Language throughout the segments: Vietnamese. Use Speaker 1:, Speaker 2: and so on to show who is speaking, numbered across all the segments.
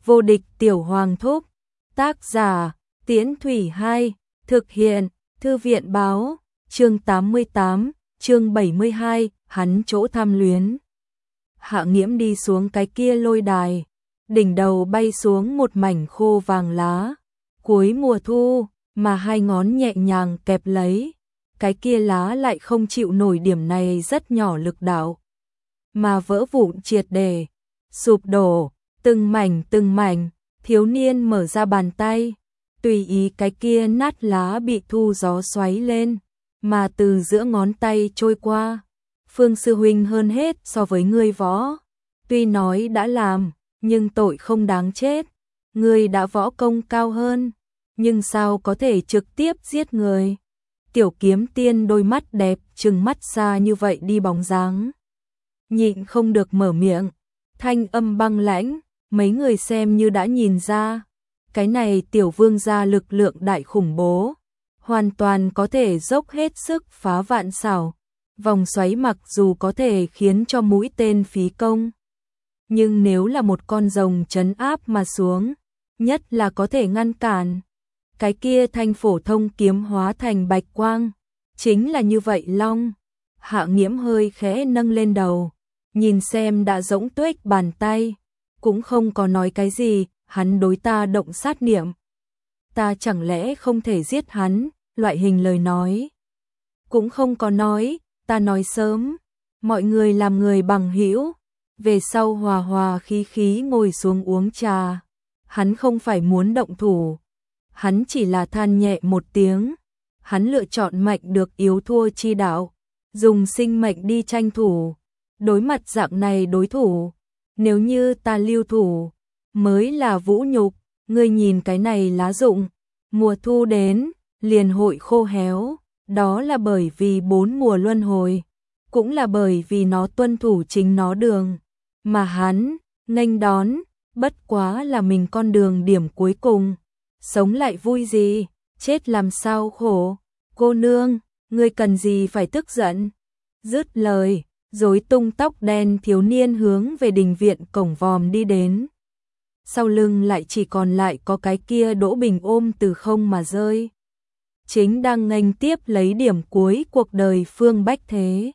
Speaker 1: Vô địch tiểu hoàng thúc. Tác giả, Tiễn Thủy 2, thực hiện, Thư viện báo, chương 88, chương 72, hắn chỗ tham luyến. Hạ Nghiễm đi xuống cái kia lôi đài, đỉnh đầu bay xuống một mảnh khô vàng lá, cuối mùa thu, mà hai ngón nhẹ nhàng kẹp lấy, cái kia lá lại không chịu nổi điểm này rất nhỏ lực đạo, mà vỡ vụn triệt để, sụp đổ, từng mảnh, thiếu niên mở ra bàn tay, tùy ý cái kia nát lá bị thu gió xoáy lên, mà từ giữa ngón tay trôi qua. Phương sư huynh hơn hết so với ngươi võ, tuy nói đã làm, nhưng tội không đáng chết, ngươi đã võ công cao hơn, nhưng sao có thể trực tiếp giết người. Tiểu Kiếm Tiên đôi mắt đẹp trừng mắt xa như vậy đi bóng dáng, nhịn không được mở miệng, thanh âm băng lãnh, mấy người xem như đã nhìn ra, cái này tiểu vương gia lực lượng đại khủng bố, hoàn toàn có thể dốc hết sức phá vạn xảo. Vòng xoáy mặc dù có thể khiến cho mũi tên phí công, nhưng nếu là một con rồng trấn áp mà xuống, nhất là có thể ngăn cản. Cái kia thanh phổ thông kiếm hóa thành bạch quang, chính là như vậy long. Hạ Nghiễm hơi khẽ nâng lên đầu, nhìn xem đã rỗng tuếch bàn tay, cũng không có nói cái gì, hắn đối ta động sát niệm. Ta chẳng lẽ không thể giết hắn, loại hình lời nói. Cũng không có nói, ta nói sớm, mọi người làm người bằng hữu, về sau hòa hòa khí khí ngồi xuống uống trà. Hắn không phải muốn động thủ, hắn chỉ là than nhẹ một tiếng, hắn lựa chọn mạnh được yếu thua chi đạo, dùng sinh mệnh đi tranh thủ, đối mặt dạng này đối thủ, nếu như ta lưu thủ, mới là vũ nhục, ngươi nhìn cái này lá rụng, mùa thu đến, liền hội khô héo. Đó là bởi vì 4 mùa luân hồi, cũng là bởi vì nó tuân thủ chính nó đường, mà hắn nghênh đón, bất quá là mình con đường điểm cuối cùng. Sống lại vui gì, chết làm sao khổ. Cô nương, ngươi cần gì phải tức giận? Dứt lời, rối tung tóc đen thiếu niên hướng về đình viện cổng vòm đi đến. Sau lưng lại chỉ còn lại có cái kia Đỗ Bình ôm từ không mà rơi. Chính đang nghênh tiếp lấy điểm cuối cuộc đời Phương Bách Thế.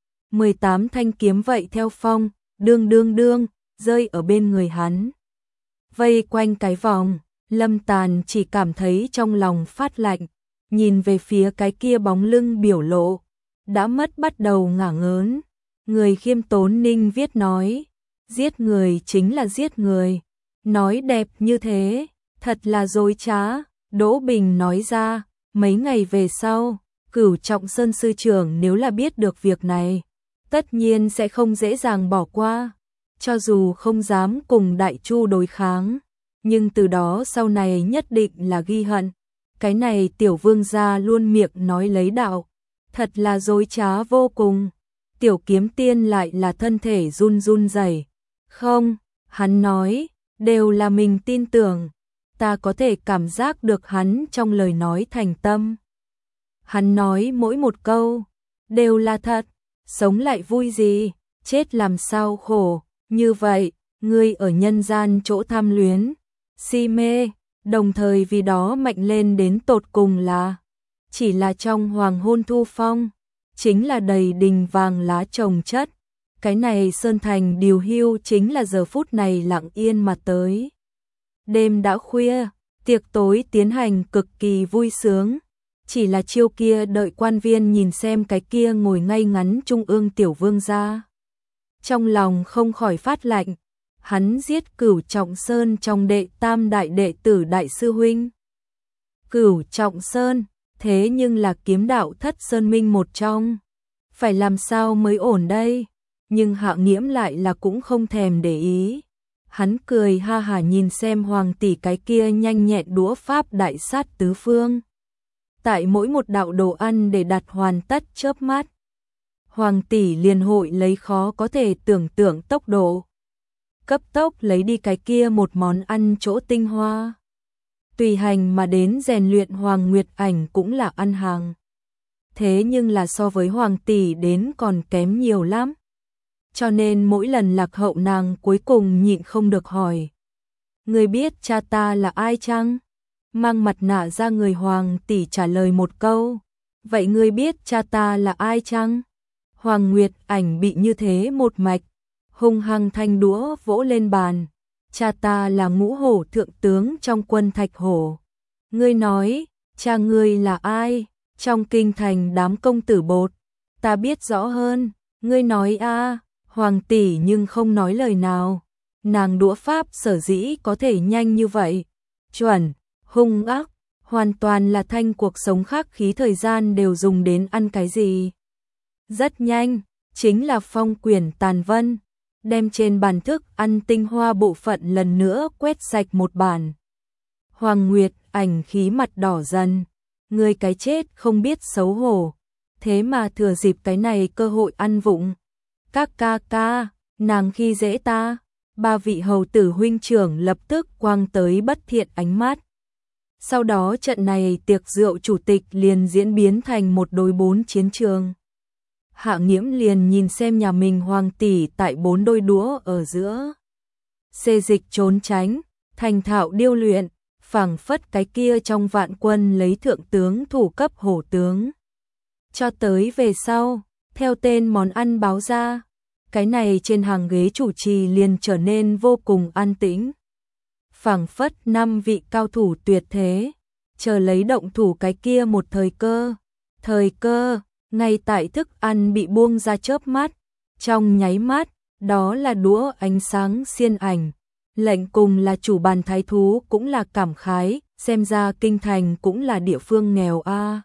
Speaker 1: 18 thanh kiếm vậy theo phong, đương, rơi ở bên người hắn. Vây quanh cái vòng, Lâm Tàn chỉ cảm thấy trong lòng phát lạnh, nhìn về phía cái kia bóng lưng biểu lộ, đã mất bắt đầu ngả ngớn. Người khiêm tốn Ninh Viết nói, giết người chính là giết người, nói đẹp như thế, thật là dối trá. Đỗ Bình nói ra. Mấy ngày về sau, Cửu Trọng Sơn sư trưởng nếu là biết được việc này, tất nhiên sẽ không dễ dàng bỏ qua, cho dù không dám cùng Đại Chu đối kháng, nhưng từ đó sau này nhất định là ghi hận. Cái này tiểu vương gia luôn miệng nói lấy đạo, thật là dối trá vô cùng. Tiểu Kiếm Tiên lại là thân thể run rẩy. Không, hắn nói, đều là mình tin tưởng. Ta có thể cảm giác được hắn trong lời nói thành tâm. Hắn nói mỗi một câu, đều là thật, sống lại vui gì, chết làm sao khổ, như vậy, ngươi ở nhân gian chỗ tham luyến, si mê, đồng thời vì đó mạnh lên đến tột cùng là, chỉ là trong hoàng hôn thu phong, chính là đầy đình vàng lá trồng chất, cái này sơn thành điều hưu chính là giờ phút này lặng yên mà tới. Đêm đã khuya, tiệc tối tiến hành cực kỳ vui sướng, chỉ là chiêu kia đợi quan viên nhìn xem cái kia ngồi ngay ngắn trung ương tiểu vương gia. Trong lòng không khỏi phát lạnh, hắn giết Cửu Trọng Sơn trong đệ tam đại đệ tử đại sư huynh. Cửu Trọng Sơn, thế nhưng là kiếm đạo thất sơn minh một trong, phải làm sao mới ổn đây, nhưng Hạ Nghiễm lại là cũng không thèm để ý. Hắn cười ha hả nhìn xem hoàng tỷ cái kia nhanh nhẹn đũa pháp đại sát tứ phương. Tại mỗi một đạo đồ ăn để đặt hoàn tất chớp mắt, hoàng tỷ liền hội lấy khó có thể tưởng tượng tốc độ, cấp tốc lấy đi cái kia một món ăn chỗ tinh hoa. Tùy hành mà đến rèn luyện Hoàng Nguyệt Ảnh cũng là ăn hàng. Thế nhưng là so với hoàng tỷ đến còn kém nhiều lắm. Cho nên mỗi lần Lạc Hậu nàng cuối cùng nhịn không được hỏi. Ngươi biết cha ta là ai chăng? Mang mặt nạ ra người Hoàng tỷ trả lời một câu. Vậy ngươi biết cha ta là ai chăng? Hoàng Nguyệt Ảnh bị như thế một mạch, hung hăng thanh đũa vỗ lên bàn. Cha ta là Ngũ Hổ thượng tướng trong quân Thạch Hổ. Ngươi nói, cha ngươi là ai? Trong kinh thành đám công tử bột, ta biết rõ hơn. Ngươi nói a. Hoàng tỷ nhưng không nói lời nào. Nàng đũa pháp sở dĩ có thể nhanh như vậy, chuẩn, hung ác, hoàn toàn là thanh cuộc sống khác khí thời gian đều dùng đến ăn cái gì. Rất nhanh, chính là phong quyển tàn vân, đem trên bàn thức ăn tinh hoa bộ phận lần nữa quét sạch một bản. Hoàng Nguyệt Ảnh khí mặt đỏ dần, người cái chết không biết xấu hổ, thế mà thừa dịp cái này cơ hội ăn vụng. Các ca ca, nàng khi dễ ta. Ba vị hầu tử huynh trưởng lập tức quang tới bất thiện ánh mắt. Sau đó trận này tiệc rượu chủ tịch liền diễn biến thành một đối 4 chiến trường. Hạ Nghiễm liền nhìn xem nhà mình Hoàng tỷ tại 4 đôi đũa ở giữa. Xê dịch trốn tránh, thành thạo điêu luyện, phảng phất cái kia trong vạn quân lấy thượng tướng thủ cấp hổ tướng. Cho tới về sau, theo tên món ăn báo ra, cái này trên hàng ghế chủ trì liền trở nên vô cùng an tĩnh. Phảng phất 5 vị cao thủ tuyệt thế, chờ lấy động thủ cái kia một thời cơ. Thời cơ, ngay tại thức ăn bị buông ra chớp mắt, trong nháy mắt, đó là đũa ánh sáng xiên ảnh. Lệnh cùng là chủ bàn thái thú cũng là cảm khái, xem ra kinh thành cũng là địa phương nghèo a.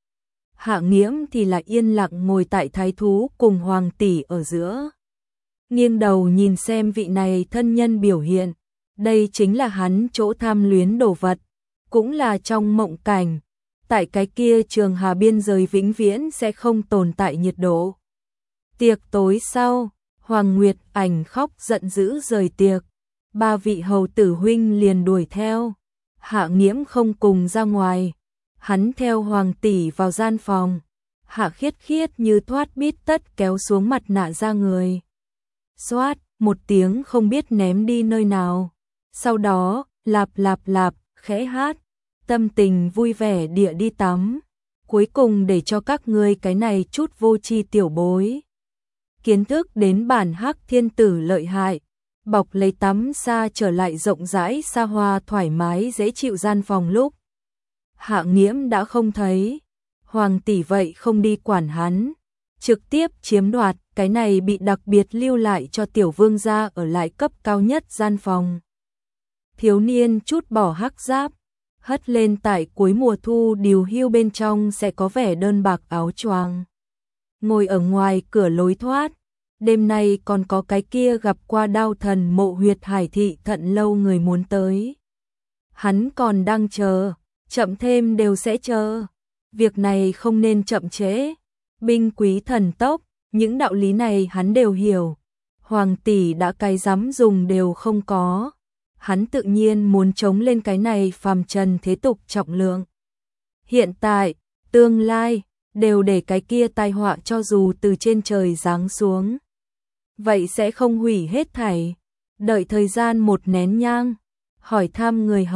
Speaker 1: Hạ Nghiễm thì là yên lặng ngồi tại thái thú cùng Hoàng tỷ ở giữa. Nghiêng đầu nhìn xem vị này thân nhân biểu hiện, đây chính là hắn chỗ tham luyến đồ vật, cũng là trong mộng cảnh, tại cái kia trường hà biên giới vĩnh viễn sẽ không tồn tại nhiệt độ. Tiệc tối sau, Hoàng Nguyệt Ảnh khóc giận dữ rời tiệc, ba vị hầu tử huynh liền đuổi theo. Hạ Nghiễm không cùng ra ngoài, hắn theo Hoàng tỷ vào gian phòng. Hạ Khiết Khiết như thoát bít tất kéo xuống mặt nạ ra người. Xoát, một tiếng không biết ném đi nơi nào. Sau đó, lạp lạp lạp, khẽ hát, tâm tình vui vẻ địa đi tắm. Cuối cùng để cho các ngươi cái này chút vô tri tiểu bối. Kiến thức đến bản Hắc Thiên Tử lợi hại, bọc lấy tắm xa trở lại rộng rãi xa hoa thoải mái dễ chịu gian phòng lúc. Hạ Nghiễm đã không thấy, Hoàng tỷ vậy không đi quản hắn, trực tiếp chiếm đoạt cái này bị đặc biệt lưu lại cho tiểu vương gia ở lại cấp cao nhất gian phòng. Thiếu niên chút bỏ hắc giáp, hất lên tại cuối mùa thu điều hưu bên trong sẽ có vẻ đơn bạc áo choàng. Ngồi ở ngoài cửa lối thoát, đêm nay còn có cái kia gặp qua Đao Thần Mộ huyệt Hải thị thận lâu người muốn tới. Hắn còn đang chờ, chậm thêm đều sẽ chờ. Việc này không nên chậm trễ. Binh quý thần tốc, những đạo lý này hắn đều hiểu. Hoàng tỷ đã cái dám dùng đều không có. Hắn tự nhiên muốn chống lên cái này phàm trần thế tục trọng lượng. Hiện tại, tương lai, đều để cái kia tai họa cho dù từ trên trời giáng xuống. Vậy sẽ không hủy hết thảy. Đợi thời gian một nén nhang, hỏi thăm người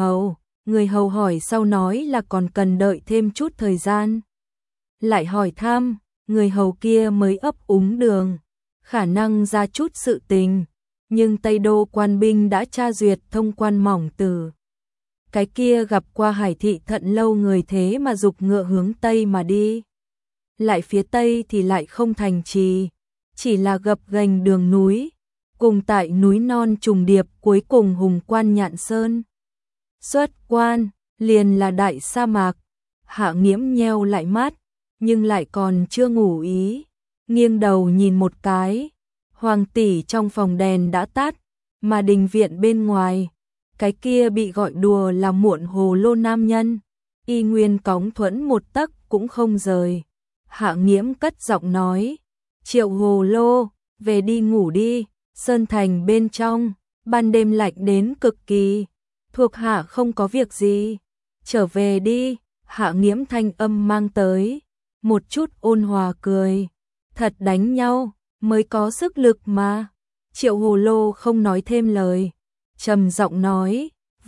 Speaker 1: hầu hỏi sau nói là còn cần đợi thêm chút thời gian. Lại hỏi thăm, người hầu kia mới ấp úng đường, khả năng ra chút sự tình, nhưng Tây Đô quan binh đã tra duyệt thông quan mỏng từ. Cái kia gặp qua Hải thị thận lâu người thế mà dục ngựa hướng Tây mà đi. Lại phía Tây thì lại không thành trì, chỉ là gập ghềnh đường núi, cùng tại núi non trùng điệp cuối cùng hùng quan Nhạn Sơn. Xuất quan, liền là đại sa mạc. Hạ Nghiễm nheo lại mắt, nhưng lại còn chưa ngủ ý, nghiêng đầu nhìn một cái, Hoàng tỷ trong phòng đèn đã tắt, mà đình viện bên ngoài, cái kia bị gọi đùa là muộn hồ lô nam nhân, y nguyên cóng thuẫn một tấc cũng không rời. Hạ Nghiễm cất giọng nói, Triệu hồ lô, về đi ngủ đi, Sơn Thành bên trong, ban đêm lạnh đến cực kỳ, thuộc hạ không có việc gì, trở về đi. Hạ Nghiễm thanh âm mang tới một chút ôn hòa cười, thật đánh nhau mới có sức lực mà. Triệu hồ lô không nói thêm lời, trầm giọng nói,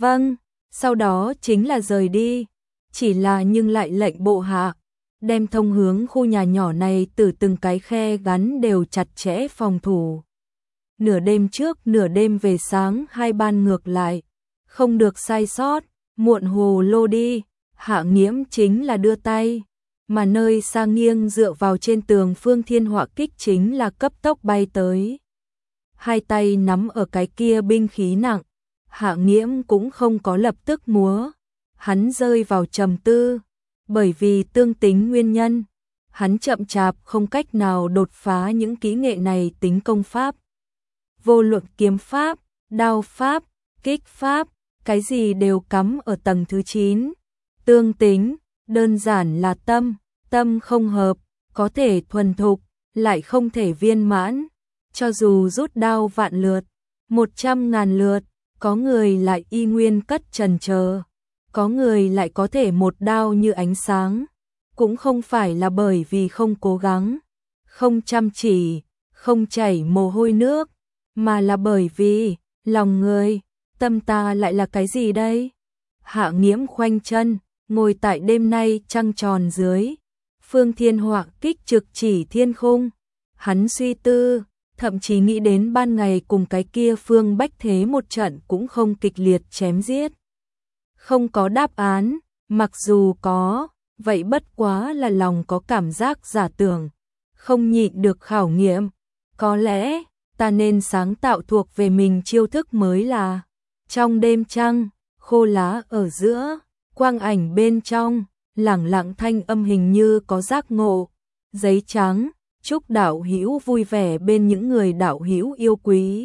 Speaker 1: Vâng, sau đó chính là rời đi, chỉ là nhưng lại lệnh bộ hạ đem thông hướng khu nhà nhỏ này từ từng cái khe gắn đều chặt chẽ phòng thủ. Nửa đêm trước, nửa đêm về sáng, hai ban ngược lại, không được sai sót, muộn hồ lô đi, Hạ Nghiễm chính là đưa tay, mà nơi xa nghiêng dựa vào trên tường Phương Thiên Họa Kích chính là cấp tốc bay tới. Hai tay nắm ở cái kia binh khí nặng, Hạ Nghiễm cũng không có lập tức múa, hắn rơi vào trầm tư, bởi vì tương tính nguyên nhân, hắn chậm chạp không cách nào đột phá những kỹ nghệ này tính công pháp. Vô luận kiếm pháp, đao pháp, kích pháp, cái gì đều cắm ở tầng thứ 9. Tương tính, đơn giản là tâm không hợp, có thể thuần thục, lại không thể viên mãn. Cho dù rút đao vạn lượt, 100.000 lượt, có người lại y nguyên cất chần chờ, có người lại có thể một đao như ánh sáng, cũng không phải là bởi vì không cố gắng, không chăm chỉ, không chảy mồ hôi nước, mà là bởi vì lòng người, tâm ta lại là cái gì đây? Hạ Nghiễm khoanh chân, ngồi tại đêm nay trăng tròn dưới, Phương Thiên Họa Kích trực chỉ thiên khung, hắn suy tư, thậm chí nghĩ đến ban ngày cùng cái kia Phương Bách Thế một trận cũng không kịch liệt chém giết. Không có đáp án, mặc dù có, vậy bất quá là lòng có cảm giác giả tưởng, không nhịn được khảo nghiệm. Có lẽ, ta nên sáng tạo thuộc về mình chiêu thức mới là trong đêm trăng, khô lá ở giữa, quang ảnh bên trong, lẳng lặng thanh âm hình như có giác ngộ. Giấy trắng, chúc đạo hữu vui vẻ bên những người đạo hữu yêu quý.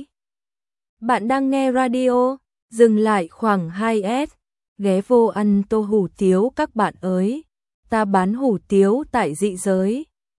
Speaker 1: Bạn đang nghe radio, dừng lại khoảng 2S, ghé vô ăn tô hủ tiếu các bạn ơi. Ta bán hủ tiếu tại dị giới.